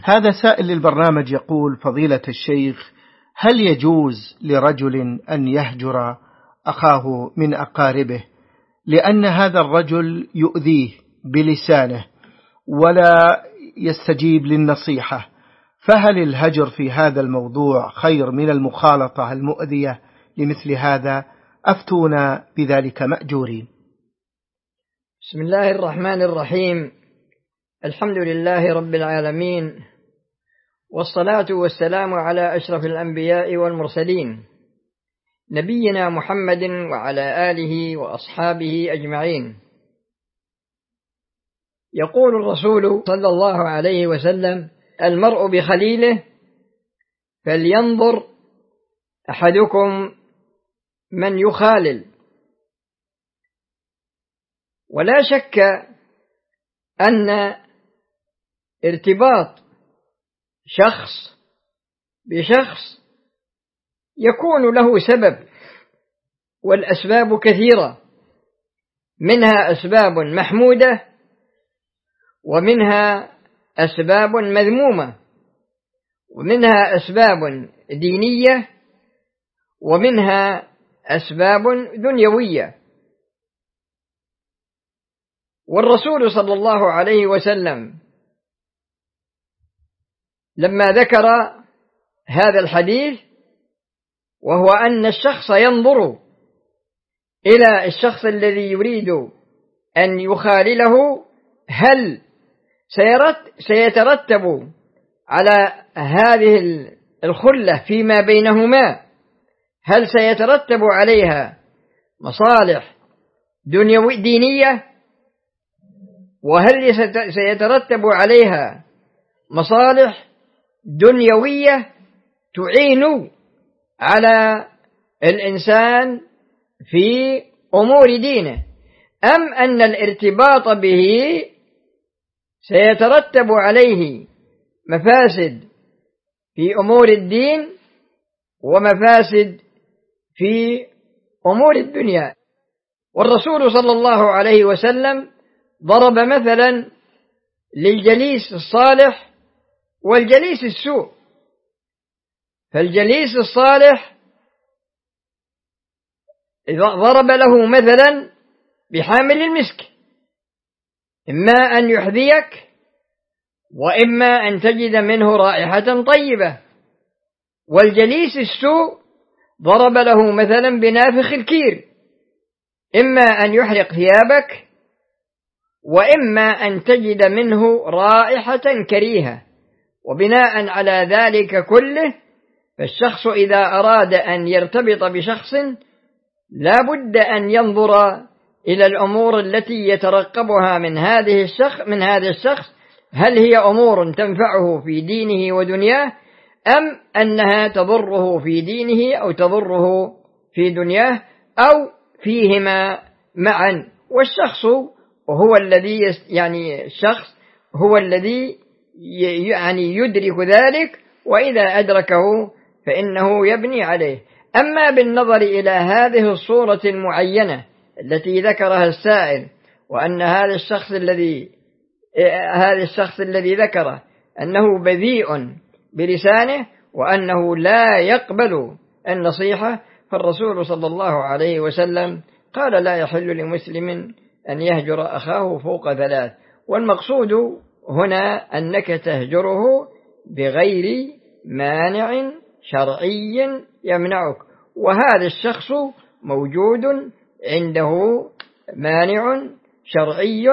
هذا سائل للبرنامج يقول: فضيلة الشيخ، هل يجوز لرجل أن يهجر أخاه من أقاربه لأن هذا الرجل يؤذيه بلسانه ولا يستجيب للنصيحة؟ فهل الهجر في هذا الموضوع خير من المخالطة المؤذية لمثل هذا؟ أفتونا بذلك مأجورين. بسم الله الرحمن الرحيم. الحمد لله رب العالمين، والصلاة والسلام على أشرف الأنبياء والمرسلين، نبينا محمد وعلى آله وأصحابه أجمعين. يقول الرسول صلى الله عليه وسلم: المرء بخليله، فلينظر أحدكم من يخالل. ولا شك أن ارتباط شخص بشخص يكون له سبب، والأسباب كثيرة، منها أسباب محمودة ومنها أسباب مذمومة، ومنها أسباب دينية ومنها أسباب دنيوية. والرسول صلى الله عليه وسلم لما ذكر هذا الحديث، وهو أن الشخص ينظر إلى الشخص الذي يريد أن يخالله، هل سيترتب على هذه الخلة فيما بينهما، هل سيترتب عليها مصالح دينية، وهل سيترتب عليها مصالح دنيوية تعين على الإنسان في أمور دينه، أم أن الارتباط به سيترتب عليه مفاسد في أمور الدين ومفاسد في أمور الدنيا. والرسول صلى الله عليه وسلم ضرب مثلا للجليس الصالح والجليس السوء. فالجليس الصالح ضرب له مثلا بحامل المسك، إما أن يحذيك وإما أن تجد منه رائحة طيبة. والجليس السوء ضرب له مثلا بنافخ الكير، إما أن يحرق ثيابك وإما أن تجد منه رائحة كريهة. وبناء على ذلك كله، فالشخص إذا أراد أن يرتبط بشخص لا بد أن ينظر إلى الأمور التي يترقبها من هذا الشخص، هل هي أمور تنفعه في دينه ودنياه، أم أنها تضره في دينه أو تضره في دنياه، أو فيهما معا. والشخص هو الذي يدرك ذلك، وإذا أدركه فإنه يبني عليه. أما بالنظر إلى هذه الصورة المعينة التي ذكرها السائل، وأن هذا الشخص الذي ذكره أنه بذيء بلسانه وأنه لا يقبل النصيحة، فالرسول صلى الله عليه وسلم قال: لا يحل لمسلم أن يهجر أخاه فوق 3. والمقصود هنا أنك تهجره بغير مانع شرعي يمنعك، وهذا الشخص موجود عنده مانع شرعي،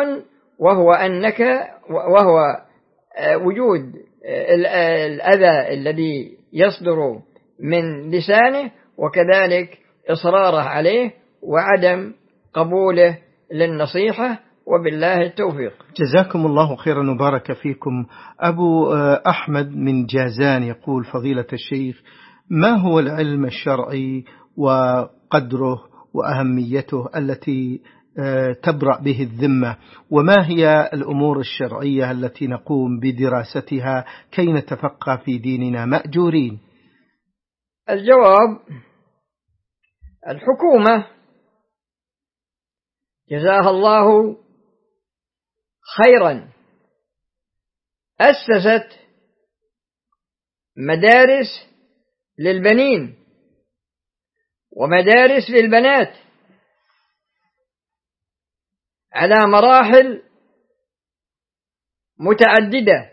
وهو وجود الأذى الذي يصدر من لسانه، وكذلك إصراره عليه وعدم قبوله للنصيحة. وبالله التوفيق. جزاكم الله خيرا وبارك فيكم. أبو أحمد من جازان يقول: فضيلة الشيخ، ما هو العلم الشرعي وقدره وأهميته التي تبرأ به الذمة، وما هي الأمور الشرعية التي نقوم بدراستها كي نتفقه في ديننا مأجورين؟ الجواب: الحكومة جزاها الله خيرا أسست مدارس للبنين ومدارس للبنات على مراحل متعددة،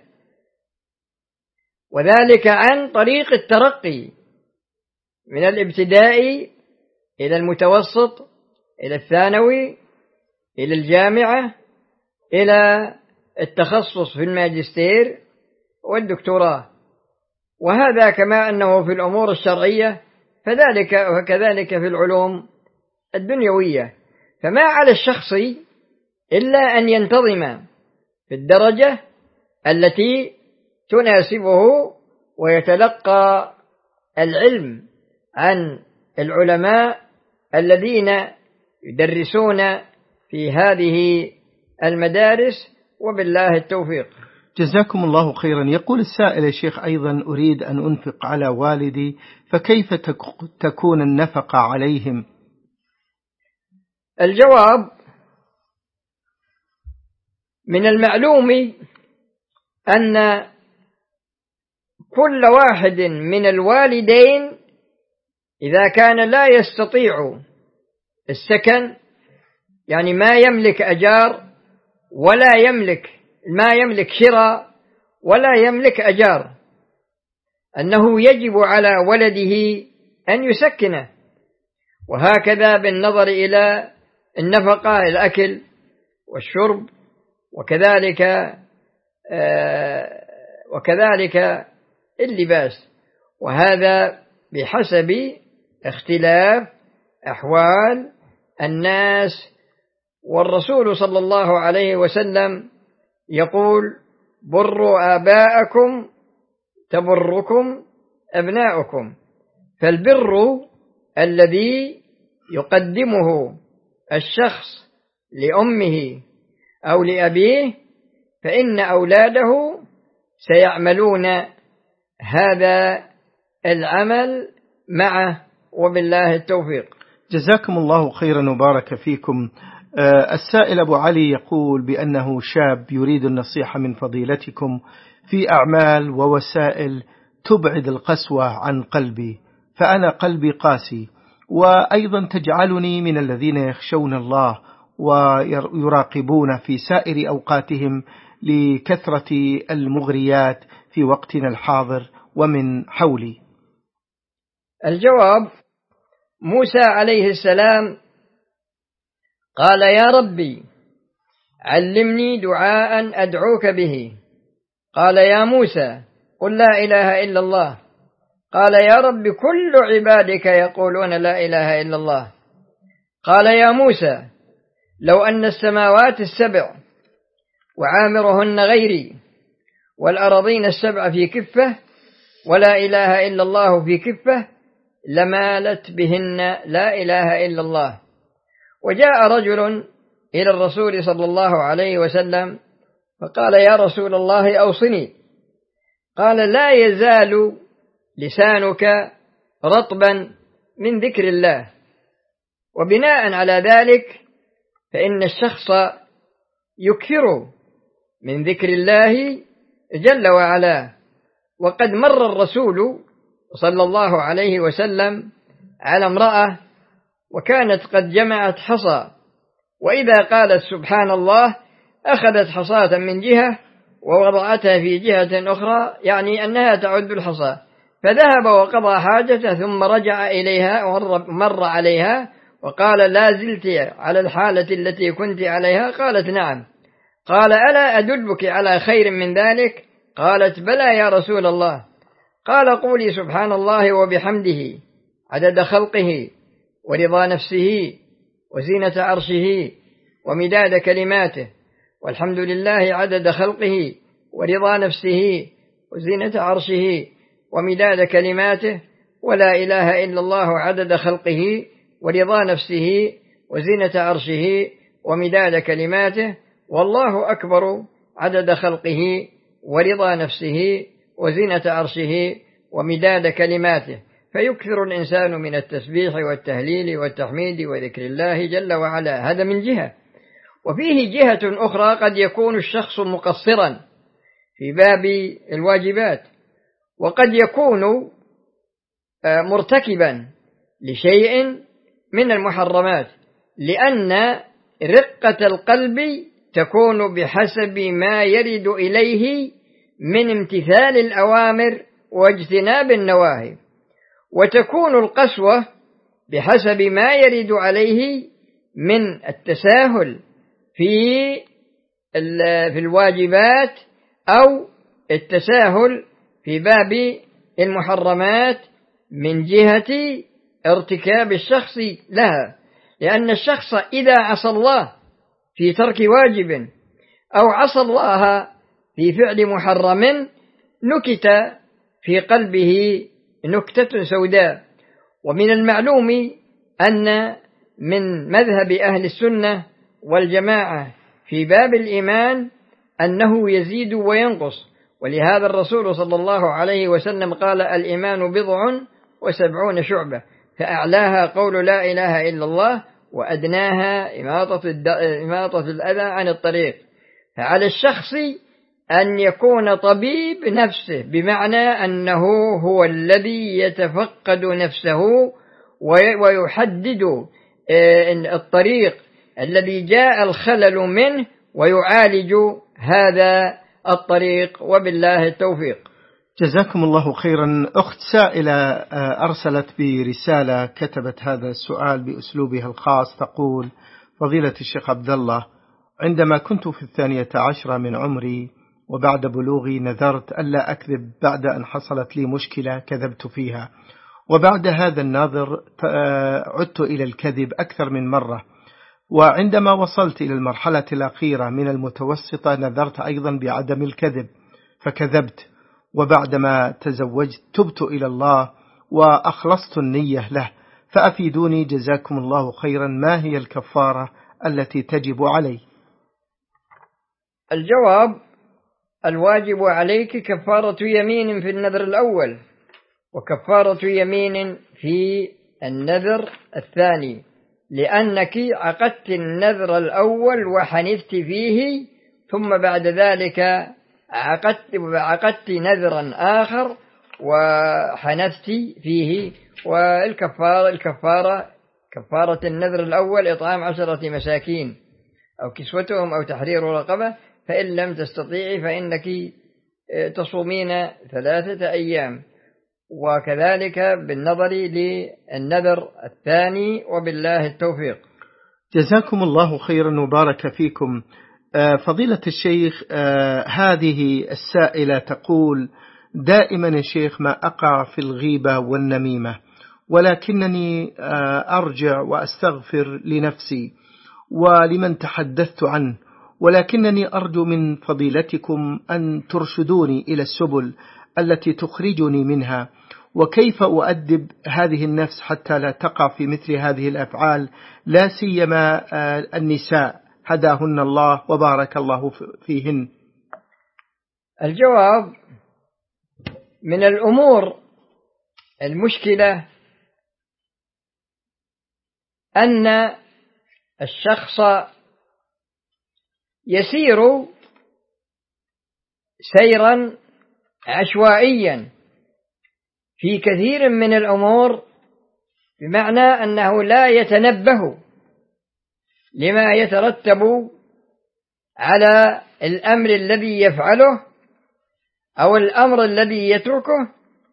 وذلك عن طريق الترقي من الابتدائي إلى المتوسط إلى الثانوي إلى الجامعة إلى التخصص في الماجستير والدكتوراه. وهذا كما أنه في الأمور الشرعية فكذلك في العلوم الدنيوية. فما على الشخص إلا أن ينتظم في الدرجة التي تناسبه ويتلقى العلم عن العلماء الذين يدرسون في هذه المدارس، وبالله التوفيق. جزاكم الله خيرا. يقول السائل: يا شيخ أيضا أريد أن أنفق على والدي، فكيف تكون النفقة عليهم؟ الجواب: من المعلوم أن كل واحد من الوالدين إذا كان لا يستطيع السكن، يعني ما يملك أجار ولا يملك شراء ولا يملك أجار، أنه يجب على ولده أن يسكنه. وهكذا بالنظر إلى النفقة، الأكل والشرب، وكذلك اللباس، وهذا بحسب اختلاف أحوال الناس. والرسول صلى الله عليه وسلم يقول: بروا آباءكم تبركم أبناؤكم. فالبر الذي يقدمه الشخص لأمه أو لأبيه فإن أولاده سيعملون هذا العمل معه، وبالله التوفيق. جزاكم الله خيرا وبارك فيكم. السائل أبو علي يقول بأنه شاب يريد النصيحة من فضيلتكم في أعمال ووسائل تبعد القسوة عن قلبي، فأنا قلبي قاسي، وأيضا تجعلني من الذين يخشون الله ويراقبون في سائر أوقاتهم لكثرة المغريات في وقتنا الحاضر ومن حولي. الجواب: موسى عليه السلام قال: يا ربي علمني دعاء أدعوك به. قال: يا موسى قل لا إله إلا الله. قال: يا رب كل عبادك يقولون لا إله إلا الله. قال: يا موسى لو أن السماوات السبع وعامرهن غيري والأراضين السبع في كفة ولا إله إلا الله في كفة لمالت بهن لا إله إلا الله. وجاء رجل إلى الرسول صلى الله عليه وسلم فقال: يا رسول الله أوصني. قال: لا يزال لسانك رطبا من ذكر الله. وبناء على ذلك فإن الشخص يكثر من ذكر الله جل وعلا. وقد مر الرسول صلى الله عليه وسلم على امرأة وكانت قد جمعت حصى، وإذا قالت سبحان الله أخذت حصاة من جهة ووضعتها في جهة أخرى، يعني أنها تعد الحصى، فذهب وقضى حاجته ثم رجع إليها ومر عليها وقال: لا زلت على الحالة التي كنت عليها؟ قالت: نعم. قال: ألا أدلك على خير من ذلك؟ قالت: بلى يا رسول الله. قال: قولي سبحان الله وبحمده عدد خلقه ورضا نفسه وزينة عرشه ومداد كلماته، والحمد لله عدد خلقه ورضا نفسه وزينة عرشه ومداد كلماته، ولا إله إلا الله عدد خلقه ورضا نفسه وزينة عرشه ومداد كلماته، والله أكبر عدد خلقه ورضا نفسه وزينة عرشه ومداد كلماته. فيكثر الإنسان من التسبيح والتهليل والتحميد وذكر الله جل وعلا، هذا من جهة. وفيه جهة أخرى، قد يكون الشخص مقصرا في باب الواجبات وقد يكون مرتكبا لشيء من المحرمات، لأن رقة القلب تكون بحسب ما يرد إليه من امتثال الأوامر واجتناب النواهي، وتكون القسوة بحسب ما يرد عليه من التساهل في الواجبات أو التساهل في باب المحرمات من جهة ارتكاب الشخص لها، لأن الشخص إذا عصى الله في ترك واجب أو عصى الله في فعل محرم نكت في قلبه نكتة سوداء. ومن المعلوم أن من مذهب أهل السنة والجماعة في باب الإيمان أنه يزيد وينقص، ولهذا الرسول صلى الله عليه وسلم قال: الإيمان 70 شعبة، فأعلاها قول لا إله إلا الله، وأدناها إماطة الأذى عن الطريق. فعلى الشخص أن يكون طبيب نفسه، بمعنى أنه هو الذي يتفقد نفسه ويحدد الطريق الذي جاء الخلل منه ويعالج هذا الطريق، وبالله التوفيق. جزاكم الله خيرا. أخت سائلة أرسلت برسالة، كتبت هذا السؤال بأسلوبها الخاص، تقول: فضيلة الشيخ عبد الله، عندما كنت في 12 من عمري وبعد بلوغي نذرت ألا أكذب بعد أن حصلت لي مشكلة كذبت فيها، وبعد هذا النذر عدت إلى الكذب أكثر من مرة، وعندما وصلت إلى المرحلة الأخيرة من المتوسطة نذرت أيضا بعدم الكذب فكذبت، وبعدما تزوجت تبت إلى الله وأخلصت النية له، فأفيدوني جزاكم الله خيرا، ما هي الكفارة التي تجب علي؟ الجواب: الواجب عليك كفارة يمين في النذر الأول، وكفارة يمين في النذر الثاني، لأنك عقدت النذر الأول وحنثت فيه، ثم بعد ذلك عقدت نذرا آخر وحنثت فيه. والكفارة كفارة النذر الأول إطعام 10 مساكين أو كسوتهم أو تحرير رقبة، فإن لم تستطيعي فإنك تصومين 3 أيام، وكذلك بالنظر للنذر الثاني، وبالله التوفيق. جزاكم الله خيرا وبارك فيكم. فضيلة الشيخ، هذه السائلة تقول: دائما يا شيخ ما أقع في الغيبة والنميمة، ولكنني أرجع وأستغفر لنفسي ولمن تحدثت عنه، ولكنني أرجو من فضيلتكم أن ترشدوني إلى السبل التي تخرجني منها، وكيف أؤدب هذه النفس حتى لا تقع في مثل هذه الأفعال، لا سيما النساء، هداهن الله وبارك الله فيهن. الجواب: من الأمور المشكلة أن الشخص يسير سيرا عشوائيا في كثير من الأمور، بمعنى أنه لا يتنبه لما يترتب على الأمر الذي يفعله أو الأمر الذي يتركه،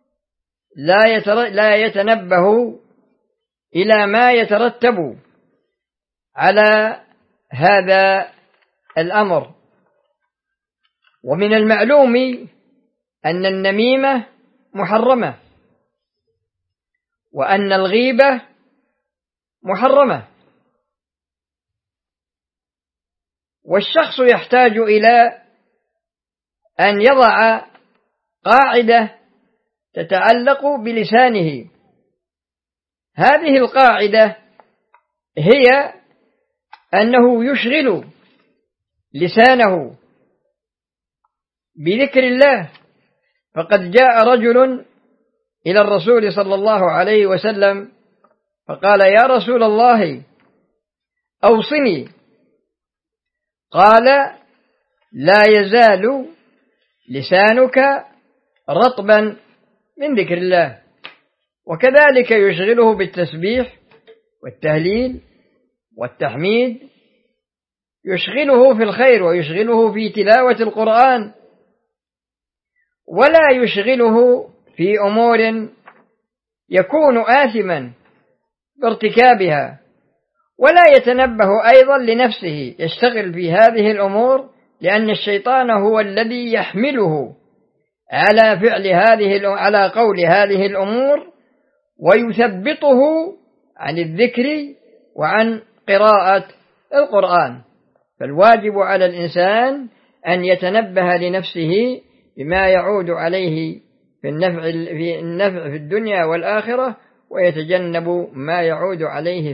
لا يتنبه إلى ما يترتب على هذا الأمر. ومن المعلوم أن النميمة محرمة، وأن الغيبة محرمة، والشخص يحتاج إلى أن يضع قاعدة تتعلق بلسانه. هذه القاعدة هي أنه يشغل لسانه بذكر الله، فقد جاء رجل إلى الرسول صلى الله عليه وسلم فقال: يا رسول الله أوصني. قال: لا يزال لسانك رطبا من ذكر الله، وكذلك يشغله بالتسبيح والتهليل والتحميد، يشغله في الخير ويشغله في تلاوة القرآن، ولا يشغله في أمور يكون آثما بارتكابها، ولا يتنبه أيضا لنفسه يشتغل في هذه الأمور، لأن الشيطان هو الذي يحمله على فعل على قول هذه الأمور، ويثبطه عن الذكر وعن قراءة القرآن. فالواجب على الإنسان أن يتنبه لنفسه بما يعود عليه في النفع في الدنيا والآخرة، ويتجنب ما يعود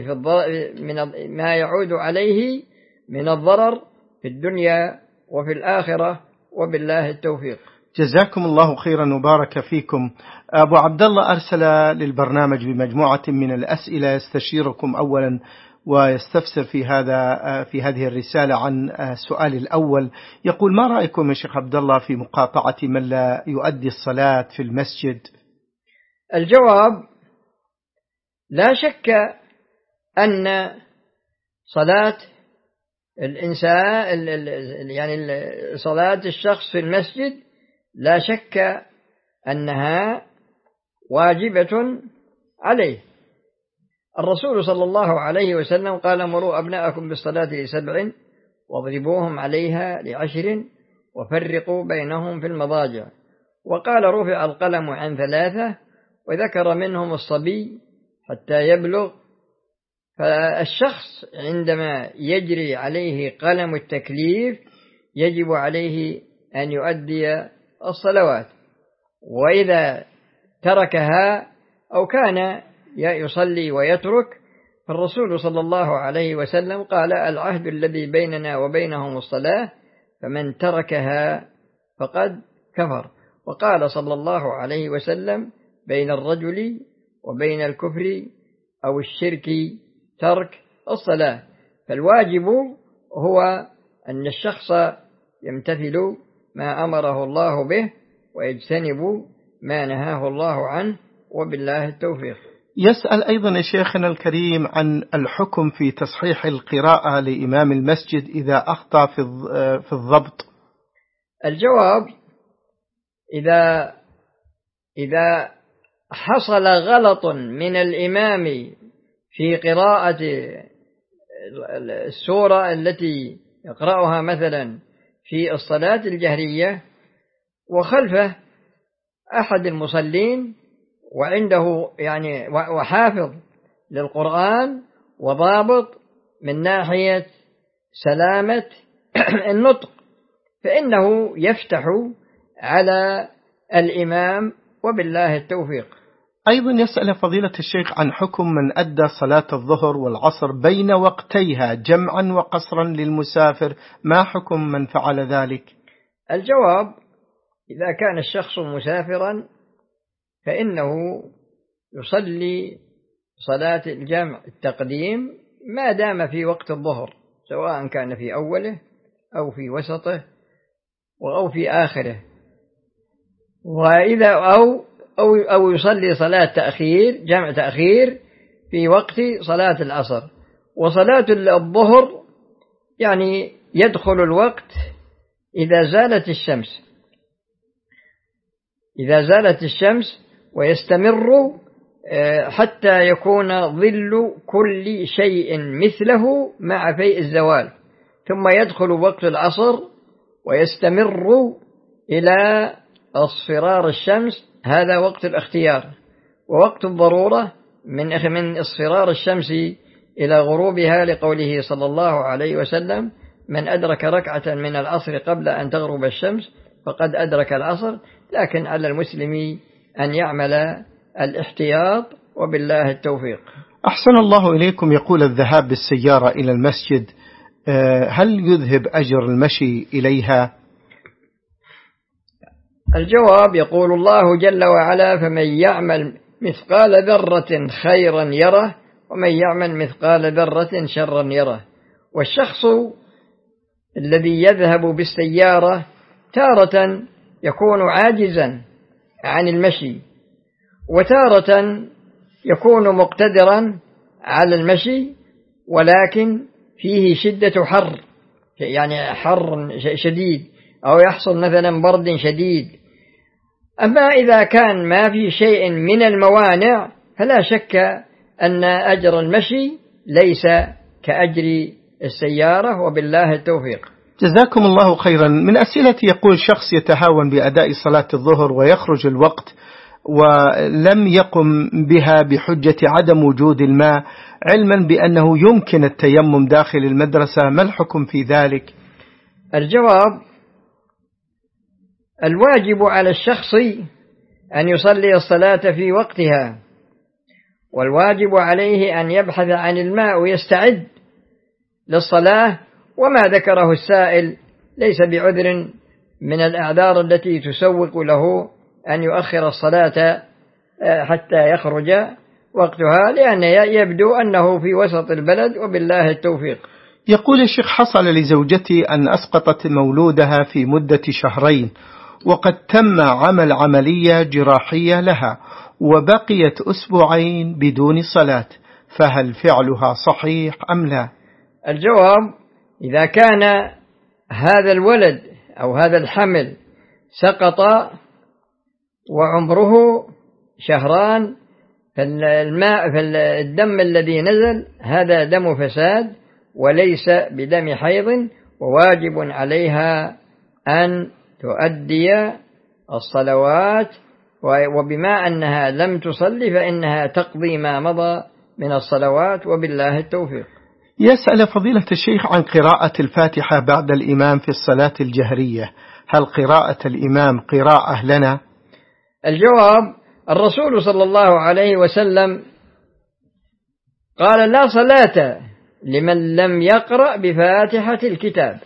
عليه من الضرر في الدنيا وفي الآخرة، وبالله التوفيق. جزاكم الله خيرا وبارك فيكم. أبو عبد الله أرسل للبرنامج بمجموعة من الأسئلة يستشيركم أولا ويستفسر في هذه الرسالة عن السؤال الأول. يقول: ما رأيكم يا شيخ عبد الله في مقاطعة من لا يؤدي الصلاة في المسجد؟ الجواب: لا شك أن صلاة الإنسان يعني صلاة الشخص في المسجد لا شك أنها واجبة عليه. الرسول صلى الله عليه وسلم قال: مروا أبناءكم بالصلاة ل7 واضربوهم عليها ل10 وفرقوا بينهم في المضاجع. وقال: رفع القلم عن 3 وذكر منهم الصبي حتى يبلغ. فالشخص عندما يجري عليه قلم التكليف يجب عليه أن يؤدي الصلوات، وإذا تركها أو كان يصلي ويترك، فالرسول صلى الله عليه وسلم قال: العهد الذي بيننا وبينهم الصلاة، فمن تركها فقد كفر. وقال صلى الله عليه وسلم: بين الرجل وبين الكفر أو الشرك ترك الصلاة. فالواجب هو أن الشخص يمتثل ما أمره الله به ويجتنب ما نهاه الله عنه، وبالله التوفيق. يسأل أيضا يا شيخنا الكريم عن الحكم في تصحيح القراءة لإمام المسجد إذا أخطأ في الضبط. الجواب: إذا حصل غلط من الإمام في قراءة السورة التي يقرأها مثلا في الصلاة الجهرية، وخلفه أحد المصلين وعنده وحافظ للقرآن وضابط من ناحية سلامة النطق، فإنه يفتح على الإمام، وبالله التوفيق. أيضا يسأل فضيلة الشيخ عن حكم من أدى صلاة الظهر والعصر بين وقتيها جمعا وقصرا للمسافر، ما حكم من فعل ذلك؟ الجواب: إذا كان الشخص مسافرا فإنه يصلي صلاة الجمع التقديم ما دام في وقت الظهر، سواء كان في أوله أو في وسطه أو في آخره، وإذا أو يصلي صلاة تأخير جمع تأخير في وقت صلاة العصر. وصلاة الظهر يدخل الوقت إذا زالت الشمس ويستمر حتى يكون ظل كل شيء مثله مع فيء الزوال، ثم يدخل وقت العصر ويستمر إلى اصفرار الشمس، هذا وقت الاختيار. ووقت الضرورة من اصفرار الشمس إلى غروبها، لقوله صلى الله عليه وسلم: من أدرك ركعة من العصر قبل أن تغرب الشمس فقد أدرك العصر. لكن على المسلم أن يعمل الاحتياط، وبالله التوفيق. أحسن الله إليكم. يقول: الذهاب بالسيارة إلى المسجد هل يذهب أجر المشي إليها؟ الجواب: يقول الله جل وعلا: فمن يعمل مثقال ذرة خيرا يره ومن يعمل مثقال ذرة شرا يره. والشخص الذي يذهب بالسيارة تارة يكون عاجزا عن المشي، وتارة يكون مقتدرا على المشي ولكن فيه شدة حر، يعني حر شديد، أو يحصل مثلا برد شديد. أما إذا كان ما في شيء من الموانع فلا شك أن أجر المشي ليس كأجر السيارة، وبالله التوفيق. جزاكم الله خيرا. من أسئلتي يقول شخص يتهاون بأداء صلاة الظهر ويخرج الوقت ولم يقم بها بحجة عدم وجود الماء، علما بأنه يمكن التيمم داخل المدرسة، ما الحكم في ذلك؟ الجواب: الواجب على الشخص أن يصلي الصلاة في وقتها، والواجب عليه أن يبحث عن الماء ويستعد للصلاة، وما ذكره السائل ليس بعذر من الأعذار التي تسوق له أن يؤخر الصلاة حتى يخرج وقتها، لأن يبدو أنه في وسط البلد، وبالله التوفيق. يقول الشيخ: حصل لزوجتي أن أسقطت مولودها في مدة 2 شهر، وقد تم عمل عملية جراحية لها، وبقيت 2 أسبوع بدون صلاة، فهل فعلها صحيح أم لا؟ الجواب: إذا كان هذا الولد أو هذا الحمل سقط وعمره 2 شهر، فالدم الذي نزل هذا دم فساد وليس بدم حيض، وواجب عليها أن تؤدي الصلوات، وبما أنها لم تصلي فإنها تقضي ما مضى من الصلوات، وبالله التوفيق. يسأل فضيلة الشيخ عن قراءة الفاتحة بعد الإمام في الصلاة الجهرية، هل قراءة الإمام قراءة لنا؟ الجواب: الرسول صلى الله عليه وسلم قال: لا صلاة لمن لم يقرأ بفاتحة الكتاب،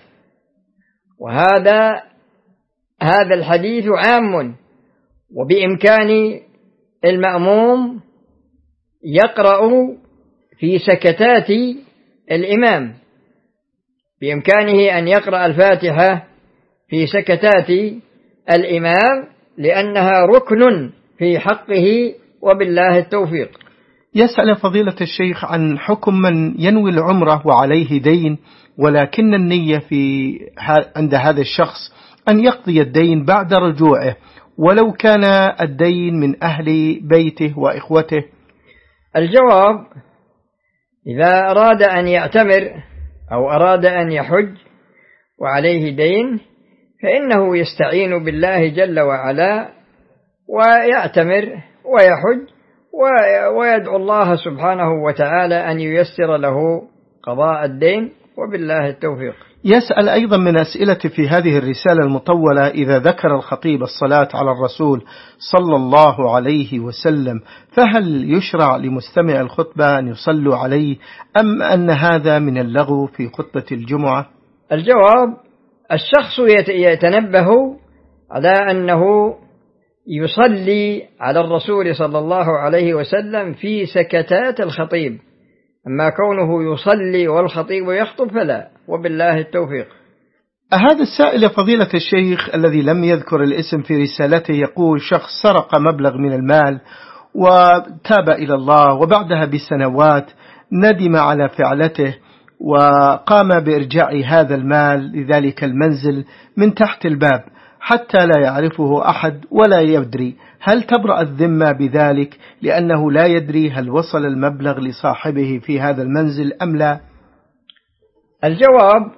وهذا الحديث عام، وبإمكان المأموم يقرأ في سكتات الإمام، بإمكانه أن يقرأ الفاتحة في سكتات الإمام، لأنها ركن في حقه، وبالله التوفيق. يسأل فضيلة الشيخ عن حكم من ينوي العمرة وعليه دين، ولكن النية عند هذا الشخص أن يقضي الدين بعد رجوعه، ولو كان الدين من أهل بيته وإخوته. الجواب: إذا أراد أن يعتمر أو أراد أن يحج وعليه دين، فإنه يستعين بالله جل وعلا ويعتمر ويحج ويدعو الله سبحانه وتعالى أن ييسر له قضاء الدين، وبالله التوفيق. يسأل أيضا من أسئلة في هذه الرسالة المطولة: إذا ذكر الخطيب الصلاة على الرسول صلى الله عليه وسلم، فهل يشرع لمستمع الخطبة أن يصلوا عليه، أم أن هذا من اللغو في خطبة الجمعة؟ الجواب: الشخص يتنبه على أنه يصلي على الرسول صلى الله عليه وسلم في سكتات الخطيب، أما كونه يصلي والخطيب يخطب فلا، وبالله التوفيق. هذا السائل فضيلة الشيخ الذي لم يذكر الاسم في رسالته يقول: شخص سرق مبلغ من المال وتاب إلى الله، وبعدها بسنوات ندم على فعلته وقام بإرجاع هذا المال لذلك المنزل من تحت الباب حتى لا يعرفه أحد ولا يدري، هل تبرأ الذمة بذلك لأنه لا يدري هل وصل المبلغ لصاحبه في هذا المنزل أم لا؟ الجواب: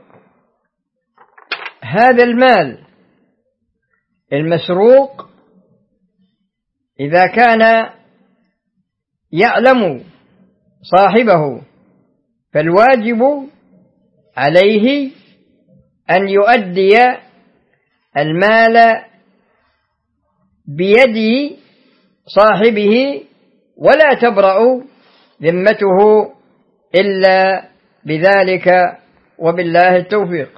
هذا المال المسروق إذا كان يعلم صاحبه فالواجب عليه أن يؤدي المال بيد صاحبه، ولا تبرأ ذمته إلا بذلك، وبالله التوفيق.